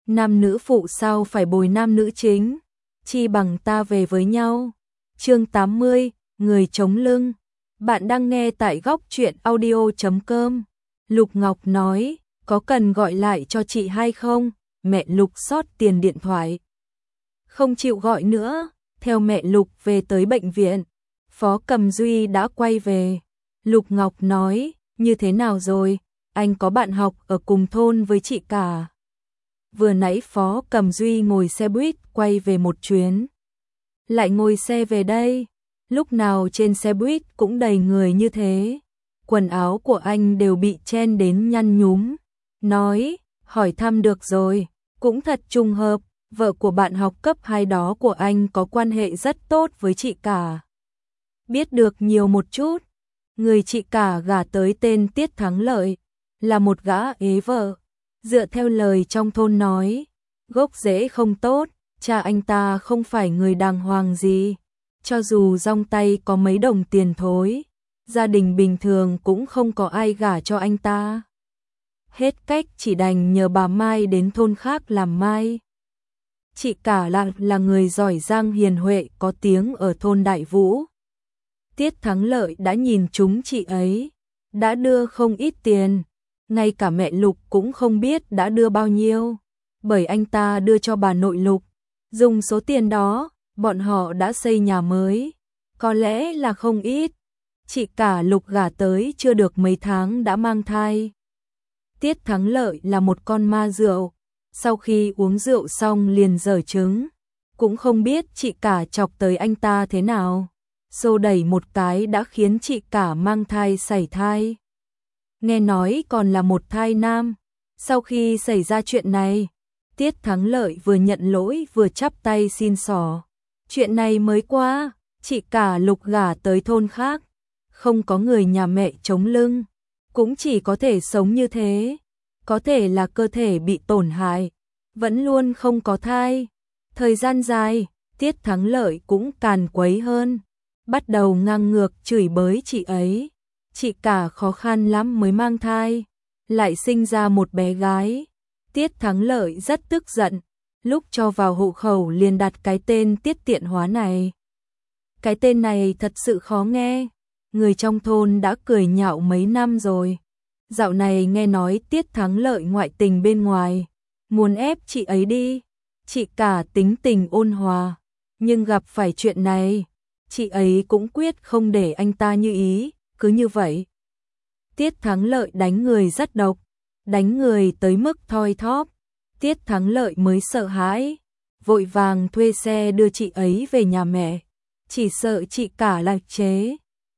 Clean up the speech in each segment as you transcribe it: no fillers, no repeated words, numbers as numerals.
Nam nữ phụ sao phải bồi nam nữ chính, chi bằng ta về với nhau. Chương 80, người chống lưng. Bạn đang nghe tại góc truyện audio.com. Lục Ngọc nói, có cần gọi lại cho chị hay không? Mẹ Lục sót tiền điện thoại. Không chịu gọi nữa, theo mẹ Lục về tới bệnh viện. Phó Cầm Duy đã quay về. Lục Ngọc nói, như thế nào rồi? Anh có bạn học ở cùng thôn với chị cả. Vừa nãy Phó Cầm Duy ngồi xe buýt quay về một chuyến. Lại ngồi xe về đây. Lúc nào trên xe buýt cũng đầy người như thế. Quần áo của anh đều bị chen đến nhăn nhúm. Nói, hỏi thăm được rồi. Cũng thật trùng hợp, vợ của bạn học cấp 2 đó của anh có quan hệ rất tốt với chị cả. Biết được nhiều một chút. Người chị cả gả tới tên Tiết Thắng Lợi, là một gã ế vợ. Dựa theo lời trong thôn nói, gốc rễ không tốt, cha anh ta không phải người đàng hoàng gì. Cho dù dong tay có mấy đồng tiền thối, gia đình bình thường cũng không có ai gả cho anh ta. Hết cách chỉ đành nhờ bà Mai đến thôn khác làm mai. Chị cả là người giỏi giang hiền huệ có tiếng ở thôn Đại Vũ. Tiết Thắng Lợi đã nhìn trúng chị ấy, đã đưa không ít tiền. Ngay cả mẹ Lục cũng không biết đã đưa bao nhiêu, bởi anh ta đưa cho bà nội Lục. Dùng số tiền đó, bọn họ đã xây nhà mới, có lẽ là không ít. Chị cả Lục gả tới chưa được mấy tháng đã mang thai. Tiết Thắng Lợi là một con ma rượu, sau khi uống rượu xong liền giở trứng, cũng không biết chị cả chọc tới anh ta thế nào. Xô đẩy một cái đã khiến chị cả mang thai sảy thai. Nghe nói còn là một thai nam. Sau khi xảy ra chuyện này, Tiết Thắng Lợi vừa nhận lỗi vừa chắp tay xin xỏ. Chuyện này mới qua, chị cả Lục gả tới thôn khác, không có người nhà mẹ chống lưng, cũng chỉ có thể sống như thế. Có thể là cơ thể bị tổn hại, vẫn luôn không có thai. Thời gian dài, Tiết Thắng Lợi cũng càn quấy hơn, bắt đầu ngang ngược chửi bới chị ấy. Chị cả khó khăn lắm mới mang thai, lại sinh ra một bé gái. Tiết Thắng Lợi rất tức giận, lúc cho vào hộ khẩu liền đặt cái tên Tiết Tiện Hóa này. Cái tên này thật sự khó nghe, người trong thôn đã cười nhạo mấy năm rồi. Dạo này nghe nói Tiết Thắng Lợi ngoại tình bên ngoài, muốn ép chị ấy đi. Chị cả tính tình ôn hòa, nhưng gặp phải chuyện này, chị ấy cũng quyết không để anh ta như ý. Cứ như vậy, Tiết Thắng Lợi đánh người rất độc, đánh người tới mức thoi thóp. Tiết Thắng Lợi mới sợ hãi, vội vàng thuê xe đưa chị ấy về nhà mẹ, chỉ sợ chị cả là chế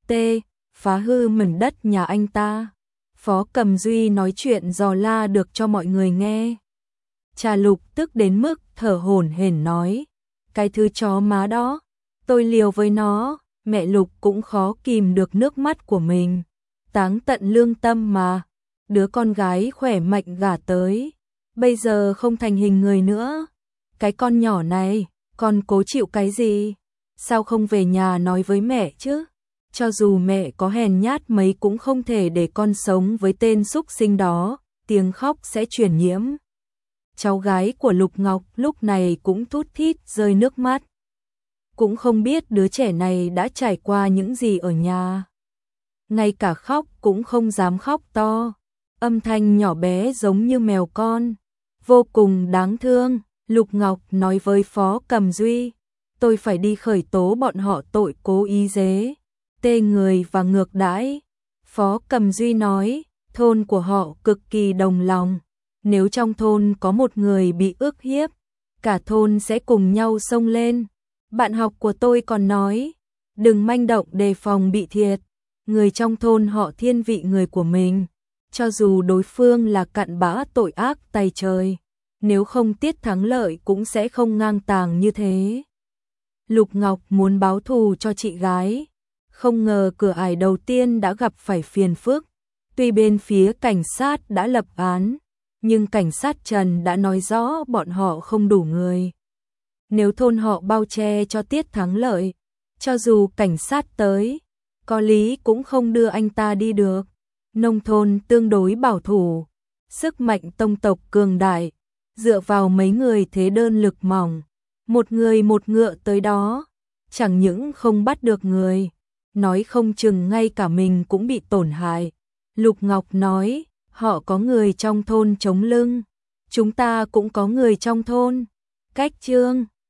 phá hư mảnh đất nhà anh ta. Phó Cầm Duy nói chuyện dò la được cho mọi người nghe. Cha Lục tức đến mức thở hổn hển nói, cái thứ chó má đó, tôi liều với nó. Mẹ Lục cũng khó kìm được nước mắt của mình. Táng tận lương tâm mà. Đứa con gái khỏe mạnh gả tới, bây giờ không thành hình người nữa. Cái con nhỏ này, con cố chịu cái gì? Sao không về nhà nói với mẹ chứ? Cho dù mẹ có hèn nhát mấy cũng không thể để con sống với tên súc sinh đó. Tiếng khóc sẽ truyền nhiễm. Cháu gái của Lục Ngọc lúc này cũng thút thít rơi nước mắt. Cũng không biết đứa trẻ này đã trải qua những gì ở nhà. Ngay cả khóc cũng không dám khóc to. Âm thanh nhỏ bé giống như mèo con. Vô cùng đáng thương. Lục Ngọc nói với Phó Cầm Duy, tôi phải đi khởi tố bọn họ tội cố ý giết người và ngược đãi. Phó Cầm Duy nói, thôn của họ cực kỳ đồng lòng. Nếu trong thôn có một người bị ức hiếp, cả thôn sẽ cùng nhau xông lên. Bạn học của tôi còn nói, đừng manh động đề phòng bị thiệt. Người trong thôn họ thiên vị người của mình, cho dù đối phương là cặn bã tội ác tày trời. Nếu không Tiết Thắng Lợi cũng sẽ không ngang tàng như thế. Lục Ngọc muốn báo thù cho chị gái, không ngờ cửa ải đầu tiên đã gặp phải phiền phức. Tuy bên phía cảnh sát đã lập án, nhưng cảnh sát Trần đã nói rõ bọn họ không đủ người. Nếu thôn họ bao che cho Tiết Thắng Lợi, cho dù cảnh sát tới, có lý cũng không đưa anh ta đi được. Nông thôn tương đối bảo thủ, sức mạnh tông tộc cường đại, dựa vào mấy người thế đơn lực mỏng, một người một ngựa tới đó, chẳng những không bắt được người, nói không chừng ngay cả mình cũng bị tổn hại. Lục Ngọc nói, họ có người trong thôn chống lưng, chúng ta cũng có người trong thôn. Cách Trương